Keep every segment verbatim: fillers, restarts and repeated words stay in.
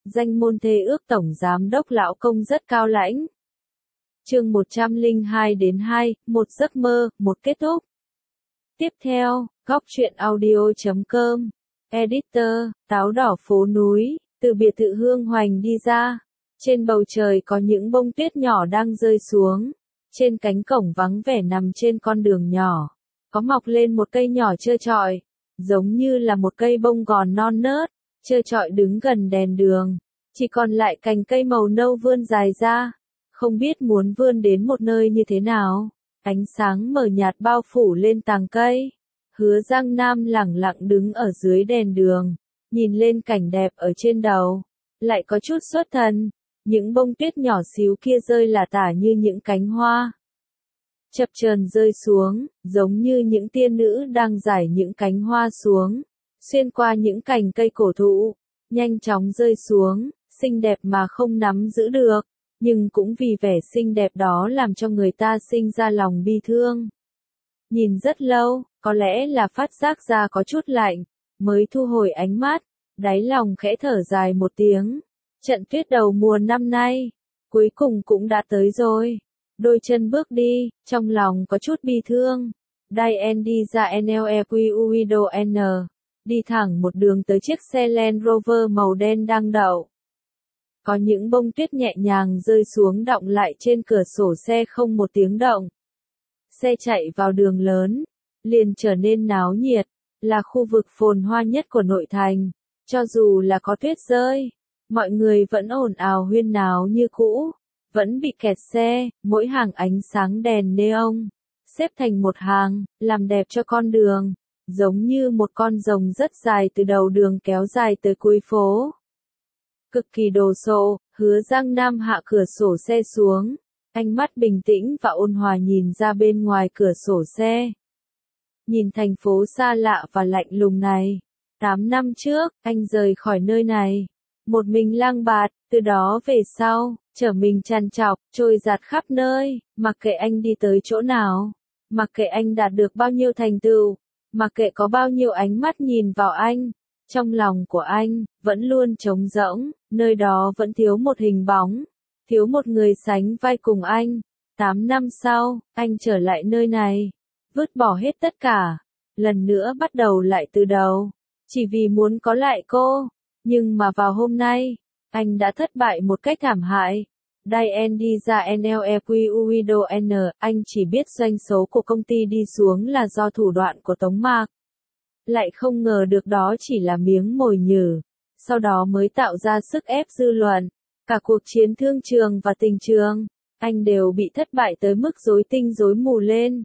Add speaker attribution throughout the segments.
Speaker 1: danh môn thê ước tổng giám đốc lão công rất cao lãnh. Chương một trăm lẻ hai đến hai, một giấc mơ, một kết thúc. Tiếp theo, góc truyện audio chấm com, Editor, táo đỏ phố núi, từ biệt thự Hương Hoành đi ra. Trên bầu trời có những bông tuyết nhỏ đang rơi xuống. Trên cánh cổng vắng vẻ nằm trên con đường nhỏ, có mọc lên một cây nhỏ trơ trọi, giống như là một cây bông gòn non nớt, trơ trọi đứng gần đèn đường. Chỉ còn lại cành cây màu nâu vươn dài ra, không biết muốn vươn đến một nơi như thế nào. Ánh sáng mờ nhạt bao phủ lên tàng cây. Hứa Giang Nam lẳng lặng đứng ở dưới đèn đường, nhìn lên cảnh đẹp ở trên đầu, lại có chút xuất thần. Những bông tuyết nhỏ xíu kia rơi lả tả như những cánh hoa, chập chờn rơi xuống, giống như những tiên nữ đang rải những cánh hoa xuống, xuyên qua những cành cây cổ thụ, nhanh chóng rơi xuống, xinh đẹp mà không nắm giữ được, nhưng cũng vì vẻ xinh đẹp đó làm cho người ta sinh ra lòng bi thương. Nhìn rất lâu, có lẽ là phát giác ra có chút lạnh, mới thu hồi ánh mắt, đáy lòng khẽ thở dài một tiếng. Trận tuyết đầu mùa năm nay, cuối cùng cũng đã tới rồi. Đôi chân bước đi, trong lòng có chút bi thương. Diane đi ra en lờ e quy u Widow N, đi thẳng một đường tới chiếc xe Land Rover màu đen đang đậu. Có những bông tuyết nhẹ nhàng rơi xuống đọng lại trên cửa sổ xe không một tiếng động. Xe chạy vào đường lớn, liền trở nên náo nhiệt, là khu vực phồn hoa nhất của nội thành. Cho dù là có tuyết rơi, mọi người vẫn ồn ào huyên náo như cũ, vẫn bị kẹt xe, mỗi hàng ánh sáng đèn neon, xếp thành một hàng, làm đẹp cho con đường, giống như một con rồng rất dài từ đầu đường kéo dài tới cuối phố. Cực kỳ đồ sộ, Hứa Giang Nam hạ cửa sổ xe xuống, ánh mắt bình tĩnh và ôn hòa nhìn ra bên ngoài cửa sổ xe. Nhìn thành phố xa lạ và lạnh lùng này, tám năm trước, anh rời khỏi nơi này. Một mình lang bạt, từ đó về sau, trở mình trằn trọc, trôi dạt khắp nơi, mặc kệ anh đi tới chỗ nào, mặc kệ anh đạt được bao nhiêu thành tựu, mặc kệ có bao nhiêu ánh mắt nhìn vào anh, trong lòng của anh, vẫn luôn trống rỗng, nơi đó vẫn thiếu một hình bóng, thiếu một người sánh vai cùng anh. Tám năm sau, anh trở lại nơi này, vứt bỏ hết tất cả, lần nữa bắt đầu lại từ đầu, chỉ vì muốn có lại cô. Nhưng mà vào hôm nay, anh đã thất bại một cách thảm hại. Diane đi ra en lờ e quy u Widow N, anh chỉ biết doanh số của công ty đi xuống là do thủ đoạn của Tống Mạc. Lại không ngờ được đó chỉ là miếng mồi nhử, sau đó mới tạo ra sức ép dư luận. Cả cuộc chiến thương trường và tình trường, anh đều bị thất bại tới mức rối tinh rối mù lên.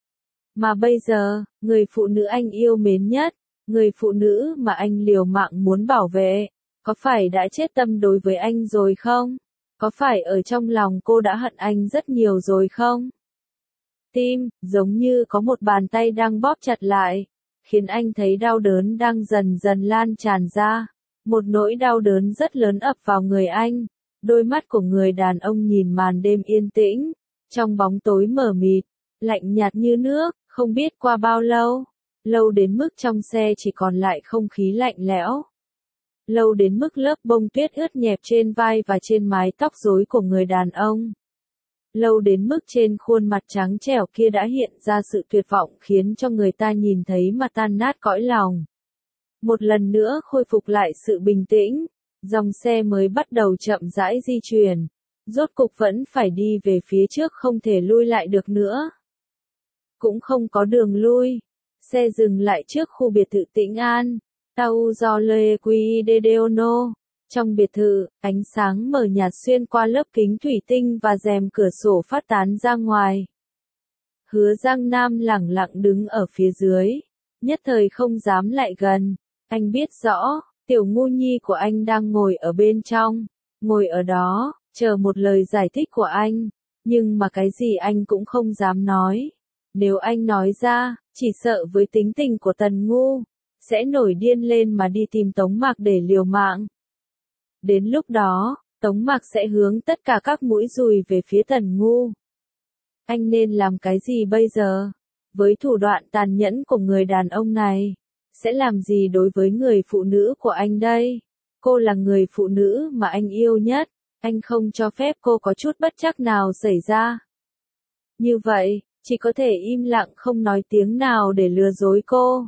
Speaker 1: Mà bây giờ, người phụ nữ anh yêu mến nhất, người phụ nữ mà anh liều mạng muốn bảo vệ, có phải đã chết tâm đối với anh rồi không? Có phải ở trong lòng cô đã hận anh rất nhiều rồi không? Tim, giống như có một bàn tay đang bóp chặt lại, khiến anh thấy đau đớn đang dần dần lan tràn ra. Một nỗi đau đớn rất lớn ập vào người anh. Đôi mắt của người đàn ông nhìn màn đêm yên tĩnh, trong bóng tối mờ mịt, lạnh nhạt như nước, không biết qua bao lâu. Lâu đến mức trong xe chỉ còn lại không khí lạnh lẽo. Lâu đến mức lớp bông tuyết ướt nhẹp trên vai và trên mái tóc rối của người đàn ông. Lâu đến mức trên khuôn mặt trắng trẻo kia đã hiện ra sự tuyệt vọng khiến cho người ta nhìn thấy mà tan nát cõi lòng. Một lần nữa khôi phục lại sự bình tĩnh, dòng xe mới bắt đầu chậm rãi di chuyển. Rốt cục vẫn phải đi về phía trước, không thể lui lại được nữa. Cũng không có đường lui. Xe dừng lại trước khu biệt thự Tĩnh An, Tau do Le Quy de Deono. Trong biệt thự, ánh sáng mờ nhạt xuyên qua lớp kính thủy tinh và rèm cửa sổ phát tán ra ngoài. Hứa Giang Nam lẳng lặng đứng ở phía dưới, nhất thời không dám lại gần. Anh biết rõ, tiểu ngu nhi của anh đang ngồi ở bên trong, ngồi ở đó, chờ một lời giải thích của anh. Nhưng mà cái gì anh cũng không dám nói. Nếu anh nói ra, chỉ sợ với tính tình của Tần Ngu, sẽ nổi điên lên mà đi tìm Tống Mạc để liều mạng. Đến lúc đó, Tống Mạc sẽ hướng tất cả các mũi dùi về phía Tần Ngu. Anh nên làm cái gì bây giờ? Với thủ đoạn tàn nhẫn của người đàn ông này, sẽ làm gì đối với người phụ nữ của anh đây? Cô là người phụ nữ mà anh yêu nhất, anh không cho phép cô có chút bất trắc nào xảy ra. Như vậy, chỉ có thể im lặng không nói tiếng nào để lừa dối cô.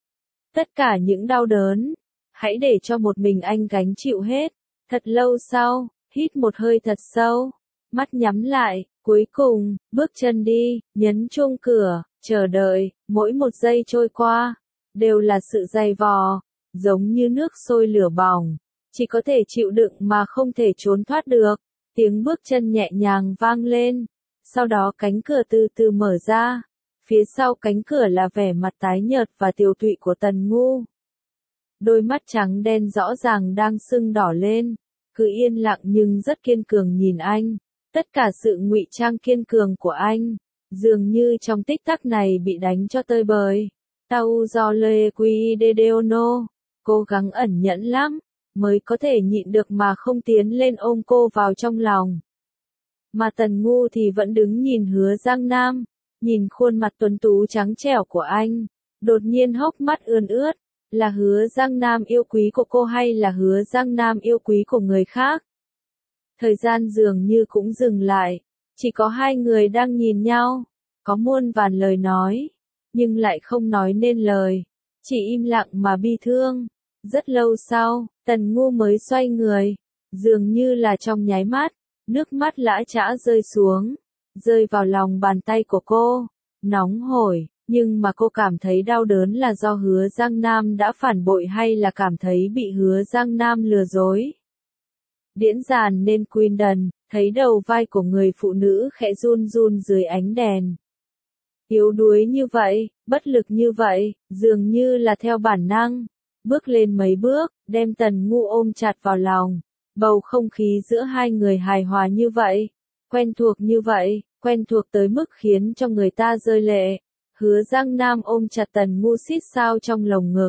Speaker 1: Tất cả những đau đớn, hãy để cho một mình anh gánh chịu hết. Thật lâu sau, hít một hơi thật sâu, mắt nhắm lại, cuối cùng, bước chân đi, nhấn chuông cửa, chờ đợi, mỗi một giây trôi qua, đều là sự dày vò, giống như nước sôi lửa bỏng, chỉ có thể chịu đựng mà không thể trốn thoát được. Tiếng bước chân nhẹ nhàng vang lên, sau đó cánh cửa từ từ mở ra, phía sau cánh cửa là vẻ mặt tái nhợt và tiều tụy của Tần Ngu. Đôi mắt trắng đen rõ ràng đang sưng đỏ lên, cứ yên lặng nhưng rất kiên cường nhìn anh. Tất cả sự ngụy trang kiên cường của anh, dường như trong tích tắc này bị đánh cho tơi bời. Tau do le quy de deono, cố gắng ẩn nhẫn lắm, mới có thể nhịn được mà không tiến lên ôm cô vào trong lòng. Mà Tần Ngu thì vẫn đứng nhìn Hứa Giang Nam, nhìn khuôn mặt tuấn tú trắng trẻo của anh, đột nhiên hốc mắt ươn ướt, là Hứa Giang Nam yêu quý của cô hay là Hứa Giang Nam yêu quý của người khác? Thời gian dường như cũng dừng lại, chỉ có hai người đang nhìn nhau, có muôn vàn lời nói, nhưng lại không nói nên lời, chỉ im lặng mà bi thương. Rất lâu sau, Tần Ngu mới xoay người, dường như là trong nháy mắt, nước mắt lã chã rơi xuống, rơi vào lòng bàn tay của cô, nóng hổi, nhưng mà cô cảm thấy đau đớn là do Hứa Giang Nam đã phản bội hay là cảm thấy bị Hứa Giang Nam lừa dối. Điễn giàn nên Queen thấy đầu vai của người phụ nữ khẽ run run dưới ánh đèn. Yếu đuối như vậy, bất lực như vậy, dường như là theo bản năng, bước lên mấy bước, đem Tần Ngu ôm chặt vào lòng. Bầu không khí giữa hai người hài hòa như vậy, quen thuộc như vậy, quen thuộc tới mức khiến cho người ta rơi lệ. Hứa Giang Nam ôm chặt Tần Ngu xít sao trong lồng ngực,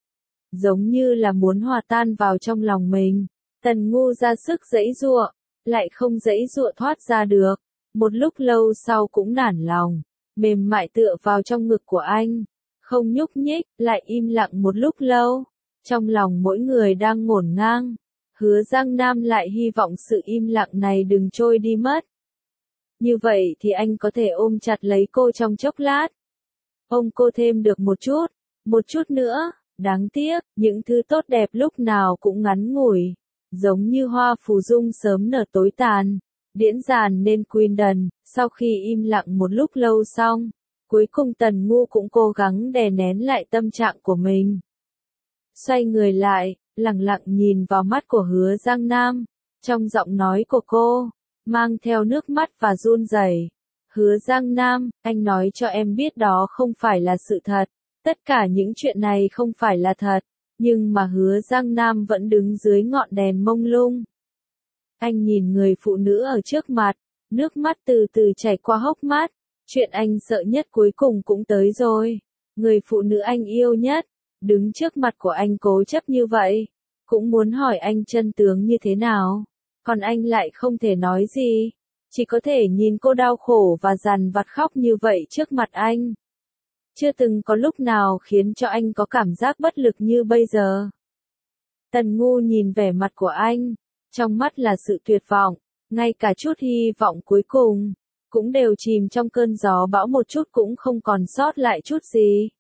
Speaker 1: giống như là muốn hòa tan vào trong lòng mình. Tần Ngu ra sức giãy giụa, lại không giãy giụa thoát ra được. Một lúc lâu sau cũng nản lòng, mềm mại tựa vào trong ngực của anh, không nhúc nhích, lại im lặng một lúc lâu. Trong lòng mỗi người đang ngổn ngang, Hứa Giang Nam lại hy vọng sự im lặng này đừng trôi đi mất. Như vậy thì anh có thể ôm chặt lấy cô trong chốc lát. Ôm cô thêm được một chút, một chút nữa, đáng tiếc, những thứ tốt đẹp lúc nào cũng ngắn ngủi, giống như hoa phù dung sớm nở tối tàn. Điễn giàn nên Queen sau khi im lặng một lúc lâu xong, cuối cùng Tần Ngu cũng cố gắng đè nén lại tâm trạng của mình. Xoay người lại, lặng lặng nhìn vào mắt của Hứa Giang Nam, trong giọng nói của cô, mang theo nước mắt và run rẩy. Hứa Giang Nam, anh nói cho em biết đó không phải là sự thật, tất cả những chuyện này không phải là thật, nhưng mà Hứa Giang Nam vẫn đứng dưới ngọn đèn mông lung. Anh nhìn người phụ nữ ở trước mặt, nước mắt từ từ chảy qua hốc mắt, chuyện anh sợ nhất cuối cùng cũng tới rồi. Người phụ nữ anh yêu nhất, đứng trước mặt của anh cố chấp như vậy, cũng muốn hỏi anh chân tướng như thế nào, còn anh lại không thể nói gì, chỉ có thể nhìn cô đau khổ và dằn vặt khóc như vậy trước mặt anh. Chưa từng có lúc nào khiến cho anh có cảm giác bất lực như bây giờ. Tần Ngu nhìn vẻ mặt của anh, trong mắt là sự tuyệt vọng, ngay cả chút hy vọng cuối cùng, cũng đều chìm trong cơn gió bão một chút cũng không còn sót lại chút gì.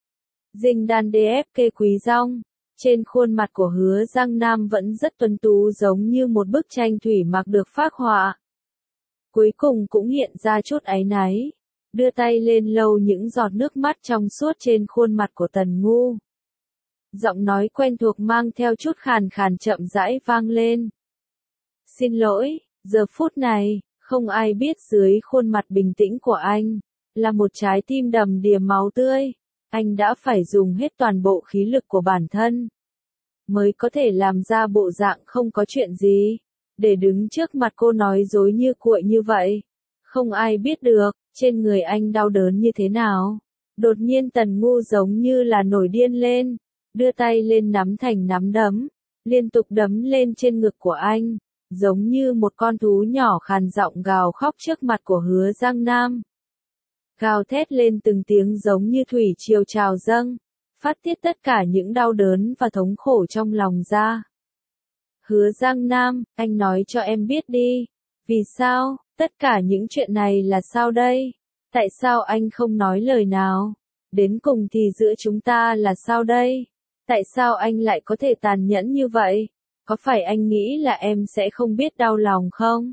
Speaker 1: Dinh đan đê ép kê quý rong, trên khuôn mặt của Hứa Giang Nam vẫn rất tuấn tú giống như một bức tranh thủy mặc được phác họa. Cuối cùng cũng hiện ra chút áy náy, đưa tay lên lau những giọt nước mắt trong suốt trên khuôn mặt của Tần Ngu. Giọng nói quen thuộc mang theo chút khàn khàn chậm rãi vang lên. Xin lỗi, giờ phút này, không ai biết dưới khuôn mặt bình tĩnh của anh, là một trái tim đầm đìa máu tươi. Anh đã phải dùng hết toàn bộ khí lực của bản thân, mới có thể làm ra bộ dạng không có chuyện gì, để đứng trước mặt cô nói dối như cuội như vậy. Không ai biết được, trên người anh đau đớn như thế nào. Đột nhiên Tần Ngu giống như là nổi điên lên, đưa tay lên nắm thành nắm đấm, liên tục đấm lên trên ngực của anh, giống như một con thú nhỏ khàn giọng gào khóc trước mặt của Hứa Giang Nam. Gào thét lên từng tiếng giống như thủy triều trào dâng, phát tiết tất cả những đau đớn và thống khổ trong lòng ra. Hứa Giang Nam, anh nói cho em biết đi. Vì sao? Tất cả những chuyện này là sao đây? Tại sao anh không nói lời nào? Đến cùng thì giữa chúng ta là sao đây? Tại sao anh lại có thể tàn nhẫn như vậy? Có phải anh nghĩ là em sẽ không biết đau lòng không?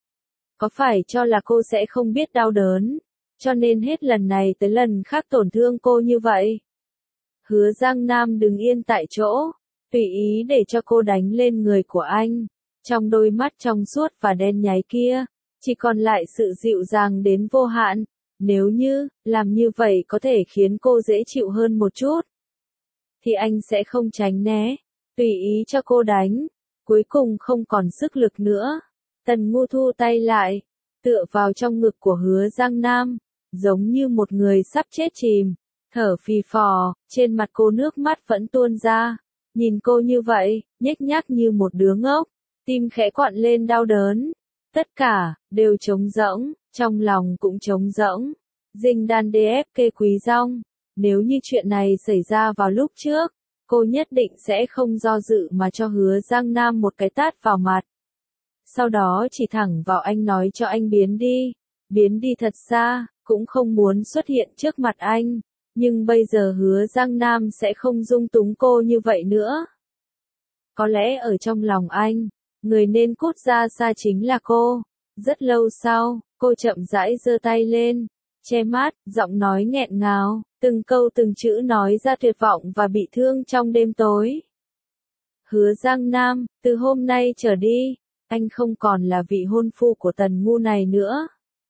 Speaker 1: Có phải cho là cô sẽ không biết đau đớn, cho nên hết lần này tới lần khác tổn thương cô như vậy? Hứa Giang Nam đứng yên tại chỗ, tùy ý để cho cô đánh lên người của anh. Trong đôi mắt trong suốt và đen nháy kia, chỉ còn lại sự dịu dàng đến vô hạn. Nếu như, làm như vậy có thể khiến cô dễ chịu hơn một chút, thì anh sẽ không tránh né, tùy ý cho cô đánh. Cuối cùng không còn sức lực nữa, Tần Ngu thu tay lại, tựa vào trong ngực của Hứa Giang Nam, giống như một người sắp chết chìm, thở phì phò, trên mặt cô nước mắt vẫn tuôn ra. Nhìn cô như vậy, nhếch nhác như một đứa ngốc, tim khẽ quặn lên đau đớn. Tất cả, đều trống rỗng, trong lòng cũng trống rỗng. Dinh đan đê ép kê Quý Dong, nếu như chuyện này xảy ra vào lúc trước, cô nhất định sẽ không do dự mà cho Hứa Giang Nam một cái tát vào mặt. Sau đó chỉ thẳng vào anh nói cho anh biến đi, biến đi thật xa, cũng không muốn xuất hiện trước mặt anh. Nhưng bây giờ Hứa Giang Nam sẽ không dung túng cô như vậy nữa. Có lẽ ở trong lòng anh, người nên cút ra xa chính là cô. Rất lâu sau, cô chậm rãi giơ tay lên, che mắt, giọng nói nghẹn ngào, từng câu từng chữ nói ra tuyệt vọng và bị thương trong đêm tối. Hứa Giang Nam, từ hôm nay trở đi, anh không còn là vị hôn phu của Tần Ngu này nữa.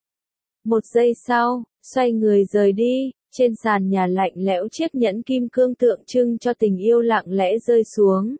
Speaker 1: Một giây sau, xoay người rời đi, trên sàn nhà lạnh lẽo chiếc nhẫn kim cương tượng trưng cho tình yêu lặng lẽ rơi xuống,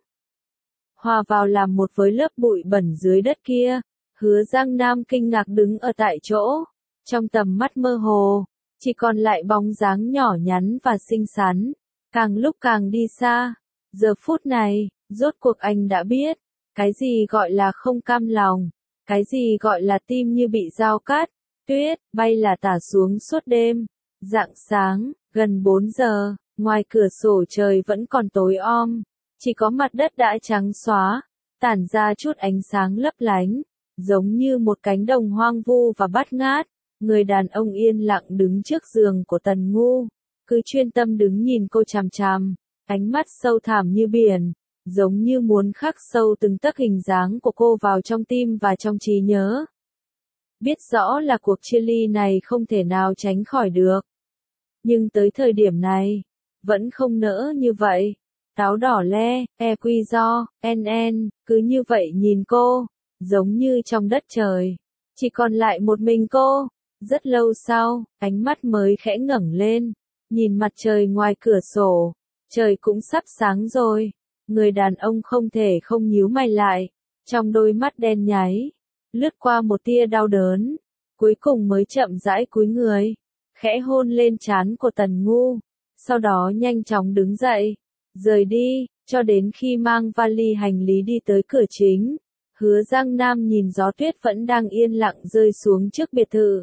Speaker 1: hòa vào làm một với lớp bụi bẩn dưới đất kia. Hứa Giang Nam kinh ngạc đứng ở tại chỗ, trong tầm mắt mơ hồ, chỉ còn lại bóng dáng nhỏ nhắn và xinh xắn, càng lúc càng đi xa. Giờ phút này, rốt cuộc anh đã biết, cái gì gọi là không cam lòng, cái gì gọi là tim như bị dao cắt. Tuyết bay là tả xuống suốt đêm. Rạng sáng, gần bốn giờ, ngoài cửa sổ trời vẫn còn tối om, chỉ có mặt đất đã trắng xóa, tản ra chút ánh sáng lấp lánh, giống như một cánh đồng hoang vu và bát ngát. Người đàn ông yên lặng đứng trước giường của Tần Ngu, cứ chuyên tâm đứng nhìn cô chằm chằm, ánh mắt sâu thẳm như biển, giống như muốn khắc sâu từng tấc hình dáng của cô vào trong tim và trong trí nhớ. Biết rõ là cuộc chia ly này không thể nào tránh khỏi được, nhưng tới thời điểm này, vẫn không nỡ như vậy. Táo đỏ le, e quy do, en en, cứ như vậy nhìn cô, giống như trong đất trời, chỉ còn lại một mình cô. Rất lâu sau, ánh mắt mới khẽ ngẩng lên, nhìn mặt trời ngoài cửa sổ, trời cũng sắp sáng rồi. Người đàn ông không thể không nhíu mày lại, trong đôi mắt đen nháy, lướt qua một tia đau đớn, cuối cùng mới chậm rãi cúi người, khẽ hôn lên trán của Tần Ngu, sau đó nhanh chóng đứng dậy, rời đi, cho đến khi mang vali hành lý đi tới cửa chính. Hứa Giang Nam nhìn gió tuyết vẫn đang yên lặng rơi xuống trước biệt thự,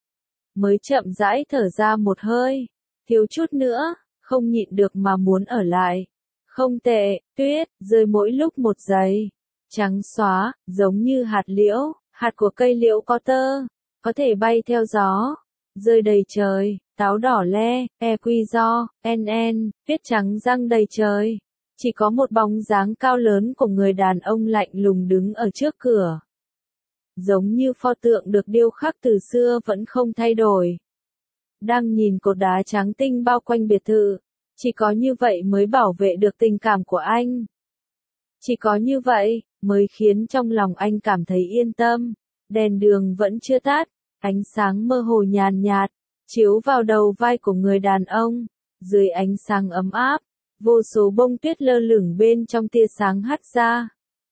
Speaker 1: mới chậm rãi thở ra một hơi, thiếu chút nữa, không nhịn được mà muốn ở lại. Không tệ, tuyết, rơi mỗi lúc một giây, trắng xóa, giống như hạt liễu, hạt của cây liễu có tơ, có thể bay theo gió, rơi đầy trời. Táo đỏ le, e quy do, en en, tuyết trắng răng đầy trời. Chỉ có một bóng dáng cao lớn của người đàn ông lạnh lùng đứng ở trước cửa, giống như pho tượng được điêu khắc từ xưa vẫn không thay đổi. Đang nhìn cột đá trắng tinh bao quanh biệt thự, chỉ có như vậy mới bảo vệ được tình cảm của anh. Chỉ có như vậy, mới khiến trong lòng anh cảm thấy yên tâm. Đèn đường vẫn chưa tắt, ánh sáng mơ hồ nhàn nhạt, chiếu vào đầu vai của người đàn ông. Dưới ánh sáng ấm áp, vô số bông tuyết lơ lửng bên trong tia sáng hắt ra.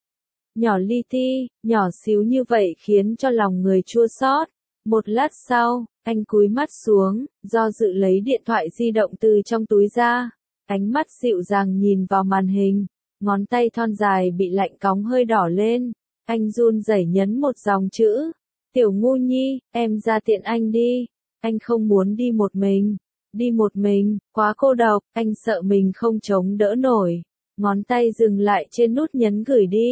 Speaker 1: Nhỏ li ti, nhỏ xíu như vậy khiến cho lòng người chua xót. Một lát sau, anh cúi mắt xuống, do dự lấy điện thoại di động từ trong túi ra. Ánh mắt dịu dàng nhìn vào màn hình, ngón tay thon dài bị lạnh cóng hơi đỏ lên. Anh run rẩy nhấn một dòng chữ. Tiểu Ngu Nhi, em ra tiện anh đi. Anh không muốn đi một mình. Đi một mình, quá cô độc, anh sợ mình không chống đỡ nổi. Ngón tay dừng lại trên nút nhấn gửi đi.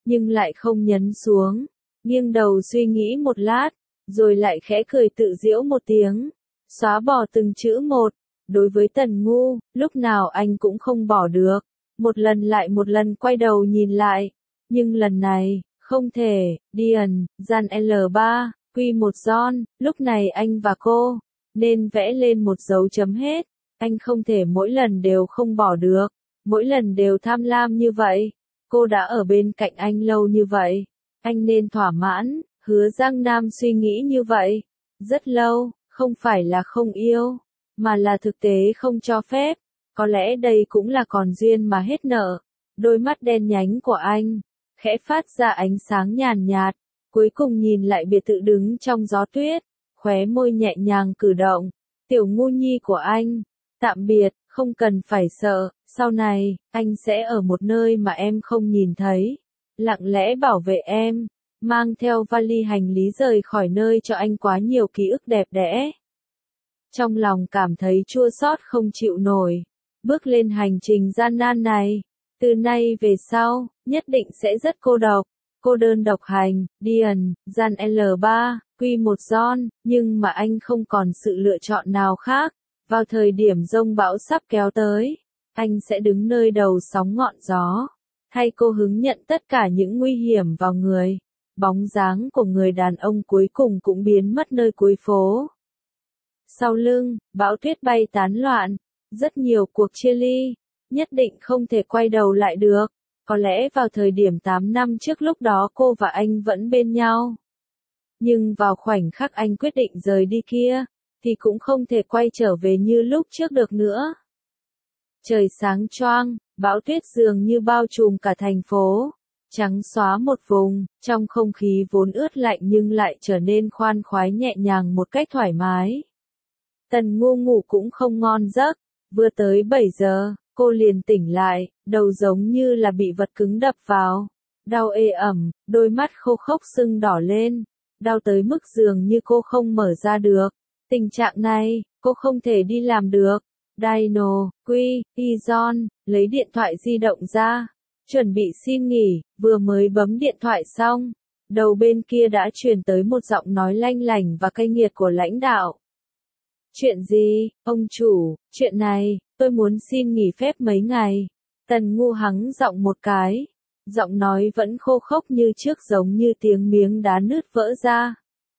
Speaker 1: nhưng lại không nhấn xuống, nghiêng đầu suy nghĩ một lát, rồi lại khẽ cười tự giễu một tiếng, xóa bỏ từng chữ một. Đối với Tần Ngu, lúc nào anh cũng không bỏ được, một lần lại một lần quay đầu nhìn lại, nhưng lần này, không thể. Điền, gian L ba, Q một John, lúc này anh và cô, nên vẽ lên một dấu chấm hết, anh không thể mỗi lần đều không bỏ được, mỗi lần đều tham lam như vậy, cô đã ở bên cạnh anh lâu như vậy, anh nên thỏa mãn. Hứa Giang Nam suy nghĩ như vậy, rất lâu, không phải là không yêu, mà là thực tế không cho phép, có lẽ đây cũng là còn duyên mà hết nợ. Đôi mắt đen nhánh của anh, khẽ phát ra ánh sáng nhàn nhạt, cuối cùng nhìn lại biệt thự đứng trong gió tuyết, khóe môi nhẹ nhàng cử động, tiểu ngu nhi của anh, tạm biệt, không cần phải sợ, sau này, anh sẽ ở một nơi mà em không nhìn thấy, lặng lẽ bảo vệ em. Mang theo vali hành lý rời khỏi nơi cho anh quá nhiều ký ức đẹp đẽ. Trong lòng cảm thấy chua xót không chịu nổi, bước lên hành trình gian nan này, từ nay về sau, nhất định sẽ rất cô độc, cô đơn độc hành. Điền, gian L ba, Q một John, nhưng mà anh không còn sự lựa chọn nào khác, vào thời điểm giông bão sắp kéo tới, anh sẽ đứng nơi đầu sóng ngọn gió, thay cô hứng nhận tất cả những nguy hiểm vào người. Bóng dáng của người đàn ông cuối cùng cũng biến mất nơi cuối phố. Sau lưng, bão tuyết bay tán loạn, rất nhiều cuộc chia ly, nhất định không thể quay đầu lại được. Có lẽ vào thời điểm tám năm trước lúc đó cô và anh vẫn bên nhau. Nhưng vào khoảnh khắc anh quyết định rời đi kia, thì cũng không thể quay trở về như lúc trước được nữa. Trời sáng choang, bão tuyết dường như bao trùm cả thành phố. Trắng xóa một vùng, trong không khí vốn ướt lạnh nhưng lại trở nên khoan khoái nhẹ nhàng một cách thoải mái. Tần Ngu ngủ cũng không ngon giấc, vừa tới bảy giờ, cô liền tỉnh lại, đầu giống như là bị vật cứng đập vào. Đau ê ẩm, đôi mắt khô khốc sưng đỏ lên, đau tới mức dường như cô không mở ra được. Tình trạng này, cô không thể đi làm được. Dino, Quy, Izon, lấy điện thoại di động ra. Chuẩn bị xin nghỉ, vừa mới bấm điện thoại xong, đầu bên kia đã truyền tới một giọng nói lanh lảnh và cay nghiệt của lãnh đạo. Chuyện gì, ông chủ, chuyện này, tôi muốn xin nghỉ phép mấy ngày. Tần Ngu hắng giọng một cái, giọng nói vẫn khô khốc như trước giống như tiếng miếng đá nứt vỡ ra.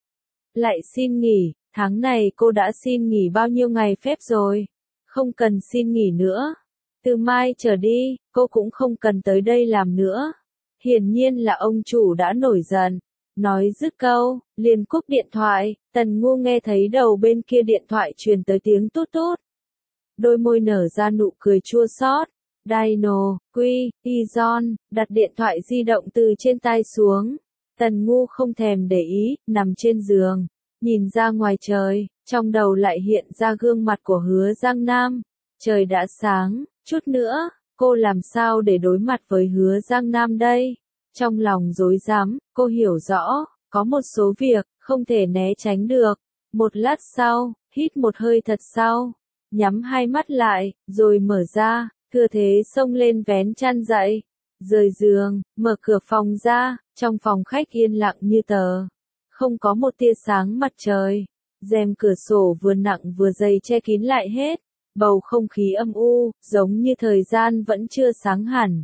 Speaker 1: Lại xin nghỉ, tháng này cô đã xin nghỉ bao nhiêu ngày phép rồi, không cần xin nghỉ nữa. Từ mai trở đi, cô cũng không cần tới đây làm nữa. Hiển nhiên là ông chủ đã nổi giận. Nói dứt câu, liền cúp điện thoại, Tần Ngu nghe thấy đầu bên kia điện thoại truyền tới tiếng tút tút. Đôi môi nở ra nụ cười chua xót. Dino, Quy, Izon, đặt điện thoại di động từ trên tai xuống. Tần Ngu không thèm để ý, nằm trên giường, nhìn ra ngoài trời, trong đầu lại hiện ra gương mặt của Hứa Giang Nam. Trời đã sáng, chút nữa, cô làm sao để đối mặt với Hứa Giang Nam đây? Trong lòng rối rắm, cô hiểu rõ, có một số việc, không thể né tránh được. Một lát sau, hít một hơi thật sâu, nhắm hai mắt lại, rồi mở ra, thừa thế xông lên vén chăn dậy, rời giường, mở cửa phòng ra, trong phòng khách yên lặng như tờ. Không có một tia sáng mặt trời, rèm cửa sổ vừa nặng vừa dày che kín lại hết. Bầu không khí âm u, giống như thời gian vẫn chưa sáng hẳn.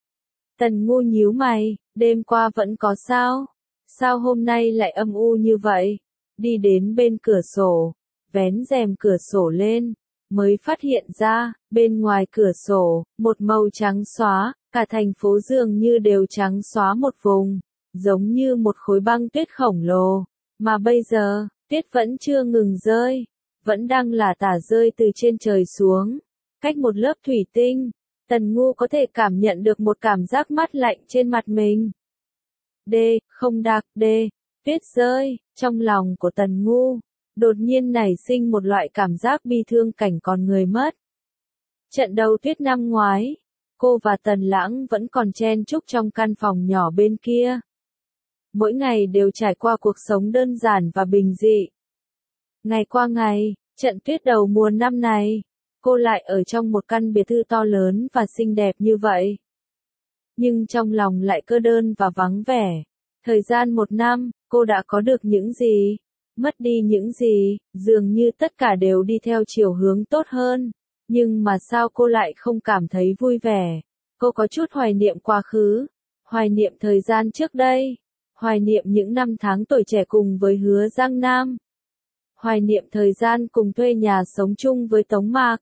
Speaker 1: Tần Ngu nhíu mày, đêm qua vẫn có sao? Sao hôm nay lại âm u như vậy? Đi đến bên cửa sổ, vén rèm cửa sổ lên, mới phát hiện ra, bên ngoài cửa sổ, một màu trắng xóa, cả thành phố dường như đều trắng xóa một vùng, giống như một khối băng tuyết khổng lồ. Mà bây giờ, tuyết vẫn chưa ngừng rơi. Vẫn đang là tả rơi từ trên trời xuống, cách một lớp thủy tinh, Tần Ngu có thể cảm nhận được một cảm giác mát lạnh trên mặt mình. D, không đặc, D, tuyết rơi, trong lòng của Tần Ngu, đột nhiên nảy sinh một loại cảm giác bi thương cảnh còn người mất. Trận đầu tuyết năm ngoái, cô và Tần Lãng vẫn còn chen chúc trong căn phòng nhỏ bên kia. Mỗi ngày đều trải qua cuộc sống đơn giản và bình dị. Ngày qua ngày, trận tuyết đầu mùa năm này, cô lại ở trong một căn biệt thự to lớn và xinh đẹp như vậy. nhưng trong lòng lại cô đơn và vắng vẻ. Thời gian một năm, cô đã có được những gì? Mất đi những gì? Dường như tất cả đều đi theo chiều hướng tốt hơn. Nhưng mà sao cô lại không cảm thấy vui vẻ? Cô có chút hoài niệm quá khứ, hoài niệm thời gian trước đây, hoài niệm những năm tháng tuổi trẻ cùng với Hứa Giang Nam, hoài niệm thời gian cùng thuê nhà sống chung với Tống Mạc.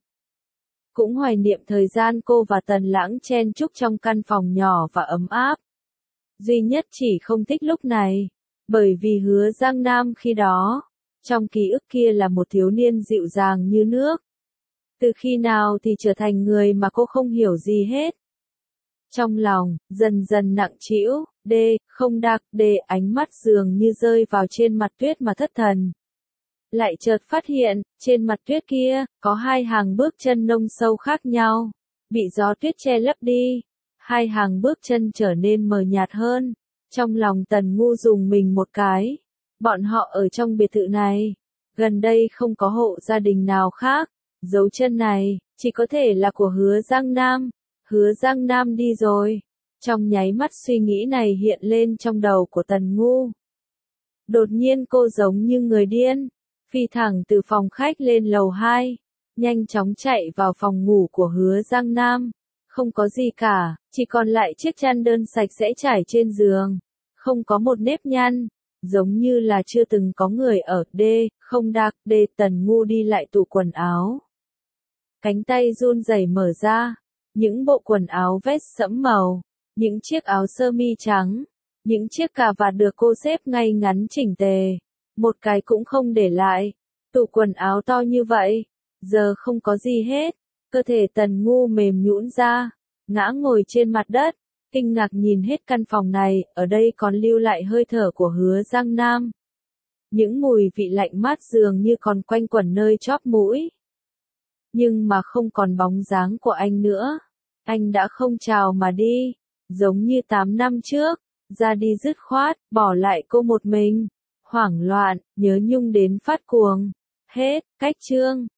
Speaker 1: Cũng hoài niệm thời gian cô và Tần Lãng chen chúc trong căn phòng nhỏ và ấm áp. Duy nhất chỉ không thích lúc này, bởi vì Hứa Giang Nam khi đó, trong ký ức kia là một thiếu niên dịu dàng như nước. Từ khi nào thì trở thành người mà cô không hiểu gì hết. Trong lòng, dần dần nặng trĩu, đê, không đặc, đê, ánh mắt dường như rơi vào trên mặt tuyết mà thất thần. Lại chợt phát hiện, trên mặt tuyết kia, có hai hàng bước chân nông sâu khác nhau, bị gió tuyết che lấp đi. Hai hàng bước chân trở nên mờ nhạt hơn. Trong lòng Tần Ngu dùng mình một cái. Bọn họ ở trong biệt thự này. Gần đây không có hộ gia đình nào khác. Dấu chân này, chỉ có thể là của Hứa Giang Nam. Hứa Giang Nam đi rồi. Trong nháy mắt suy nghĩ này hiện lên trong đầu của Tần Ngu. Đột nhiên cô giống như người điên. Phi thẳng từ phòng khách lên lầu hai. Nhanh chóng chạy vào phòng ngủ của Hứa Giang Nam. Không có gì cả, chỉ còn lại chiếc chăn đơn sạch sẽ trải trên giường. Không có một nếp nhăn, giống như là chưa từng có người ở. Đê, không đặc, đê. Tần Ngu đi lại tủ quần áo. Cánh tay run rẩy mở ra. Những bộ quần áo vest sẫm màu, những chiếc áo sơ mi trắng, những chiếc cà vạt được cô xếp ngay ngắn chỉnh tề. Một cái cũng không để lại. Tủ quần áo to như vậy, giờ không có gì hết. Cơ thể Tần Ngu mềm nhũn ra, ngã ngồi trên mặt đất, kinh ngạc nhìn hết căn phòng này, ở đây còn lưu lại hơi thở của Hứa Giang Nam. Những mùi vị lạnh mát dường như còn quanh quẩn nơi chóp mũi. Nhưng mà không còn bóng dáng của anh nữa. Anh đã không chào mà đi, giống như tám năm trước, ra đi dứt khoát, bỏ lại cô một mình. Hoảng loạn, nhớ nhung đến phát cuồng. Hết, cách chương.